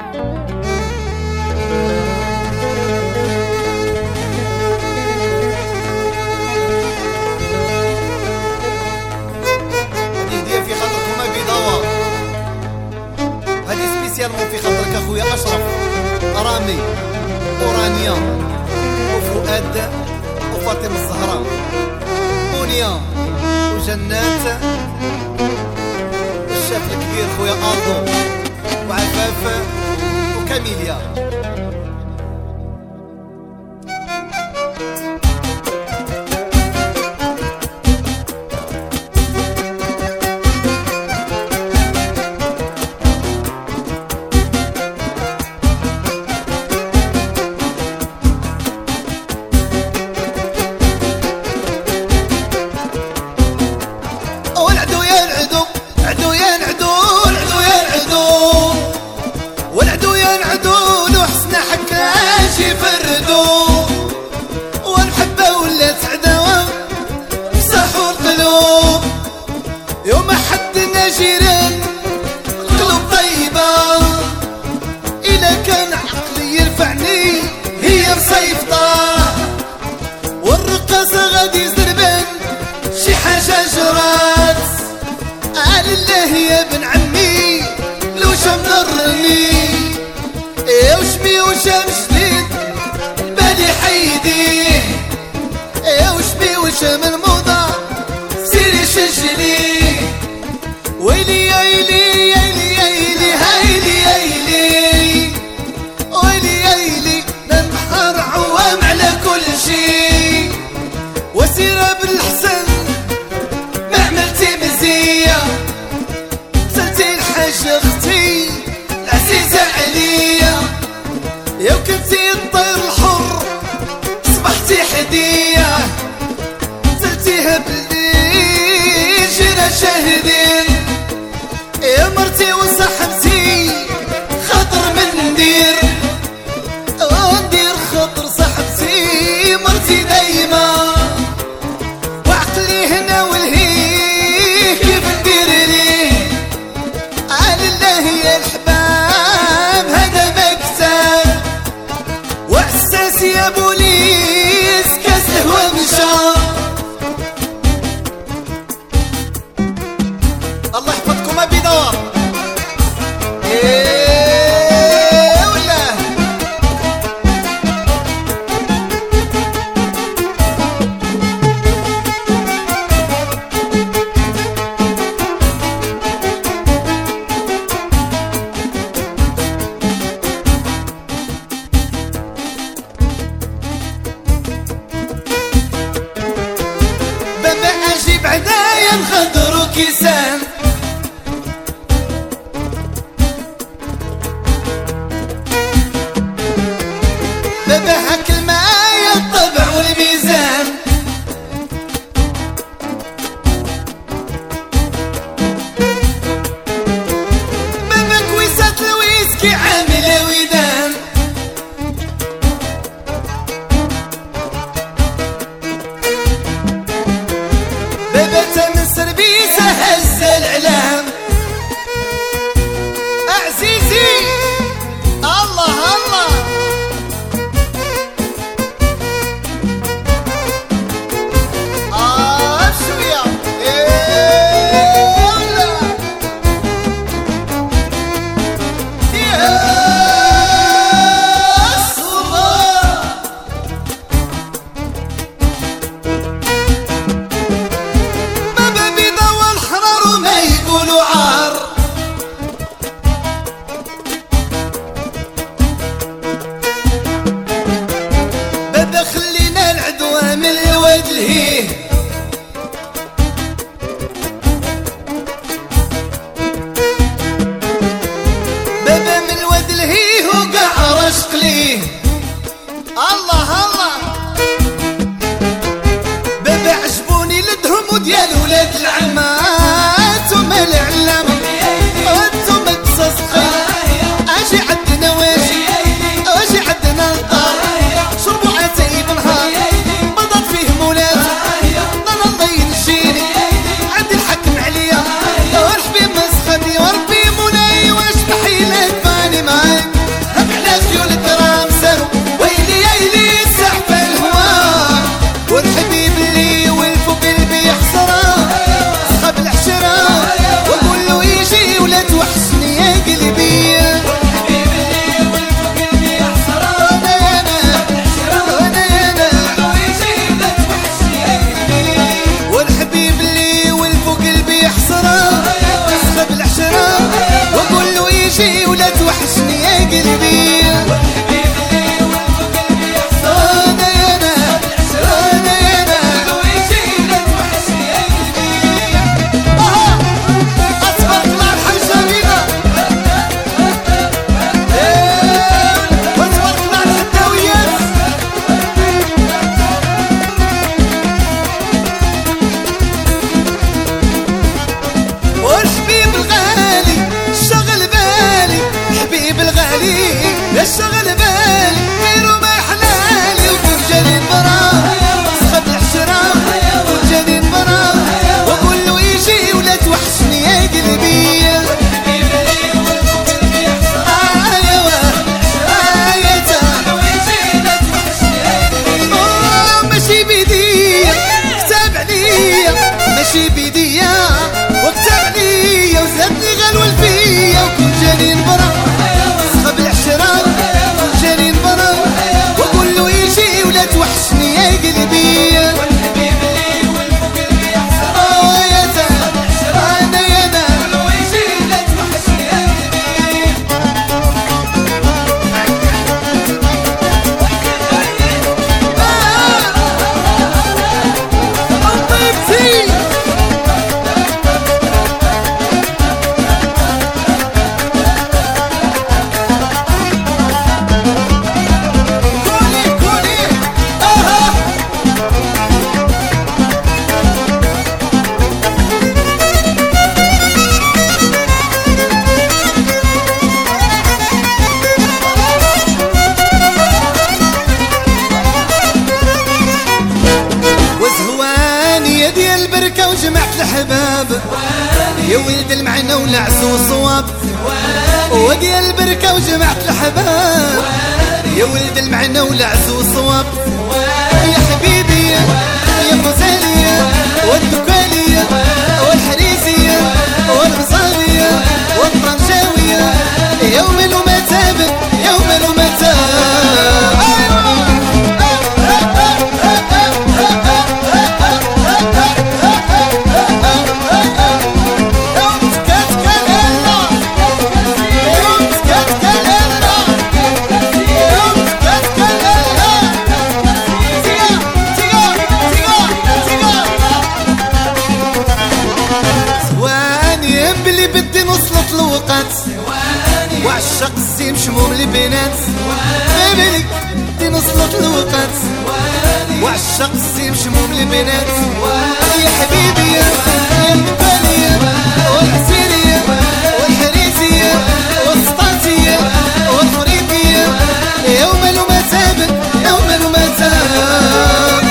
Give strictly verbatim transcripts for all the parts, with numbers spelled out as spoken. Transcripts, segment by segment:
في خاطرك اخويا اشرف رامي ورانيا وفؤاد وفاطمه الزهراء ونيا وجنات والشاف الكبير خويا الدو وعفاف وكاميليا. يوم حدنا جيران قلوب طيبة إلا كان عقلي يرفعني هي مصيفطة والرقاصة غادي زربان شي حاجة جرات على الله يا بن عمي لو شام ضرني يا وشمي وشام جديد بالي حيديه يا وشمي وشام الموضة سيري شجلي ويلي يا يلي يا يلي يا يلي هايلي يا يلي ويلي يا يلي ننحر عوام على كل شي وسيرة بالحسن ما عملتي مزية سلتي الحاجة اختي العزيزة عليا يا وكنتي الطير الحر صبحتي حدية سلتيها بالليل جينا شاهدين يا مرتي وصاحبتي خاطر من ندير وندير خاطر صاحبتي مرتي دايما وعقلي هنا والهيه كيف ندير ليه على الله يا الحباب هذا مكتب واحساس يا بوليس كاس الهوى مشى. الله يحفظكم ابي دار. ايه ولا بابا اجيب عدايا نخضروا كيسان بابا هاكل معايا الطبع والميزان بابا كويسات الويسكي عامل ودان بابا تمن سربيسة هز العلام عزيزي الله الله خلينا العدوى من الواد الهيه بابا من الواد الهيه وقع رشق ليه الله الله بابا عجبوني لدهم وديال ولاد العمات وما العلام وانتم قصص خير اجي عندنا واجي اجي عندنا الدار شربوا عتايب نهار بضت فيه مولات ضل الله ينجيني عندي الحكم عليا والحبيب مسخني وربي مولاي واش بحيلك فاني معاك الشغل بالي غيره ما حلالي وكون جاني برا صخب الحشرة كون جاني برا وقول له يجي ولا توحشني يا قلبي ماشي بيديا كتاب عليا ماشي بيديا وكتاب عليا وزادني غلول فيا وكون جاني برا صخب العشرة كون جاني برا وقول له يجي ولا توحشني يا قلبي ديال البركة وجمعت الحباب يا ولد المعنى ولعس وصواب وديال البركة وجمعت الحباب يا ولد المعنى ولعس وصواب يا حبيبي يا غزالية والدكالية والحريزية والغزالية والطنجاوية يوم المتاب يوم المتاب بلي بدي نوصلت الوقت وعشق السيم شموم البنات بلي بدي نوصلت الوقت وعشق السيم شموم البنات يا حبيبي يا القبالية والحسيرية والحريزية والسطانتية والخريبية يوم المتاب يوم المتاب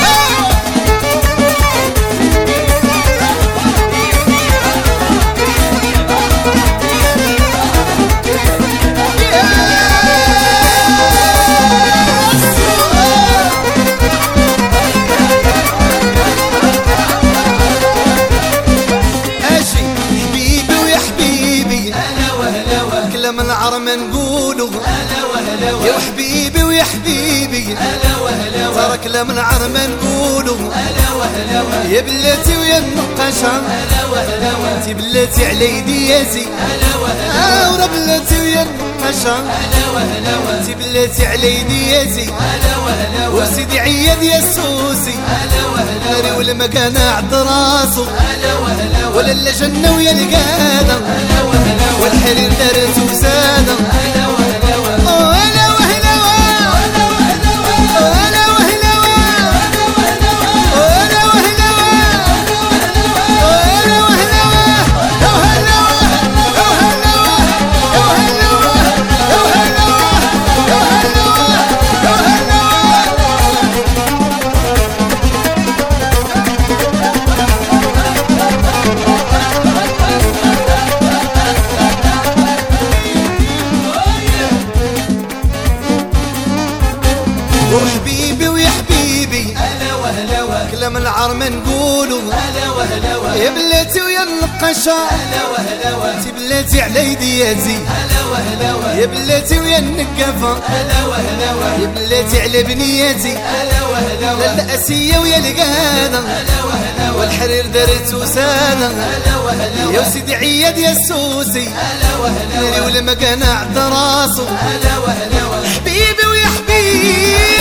كلام العر ما نقولو يا حبيبي ويا حبيبي ترى كلام العر ما نقولو يا بلاتي ويا النقاشة انتي بلاتي على دياتي اه ورا بلاتي ويا النقاشة انتي بلاتي على دياتي وسيدي عياد يا سوسي ناري ولا مكان عد راسو ولا لا جنة ويا القادة والحرير دارت وسادة وحبيبي ويا حبيبي كلام العار ما نقولو يا بلاتي ويا النقاشة انتي بلاتي على يدياتي يا بلاتي ويا النقافة يا بلاتي على بنياتي لا الأسية ويا القادة والحرير دارت وسادة يا سيدي عياد يا سوسي ناري ولا مكان عد راسو حبيبي ويا حبيبي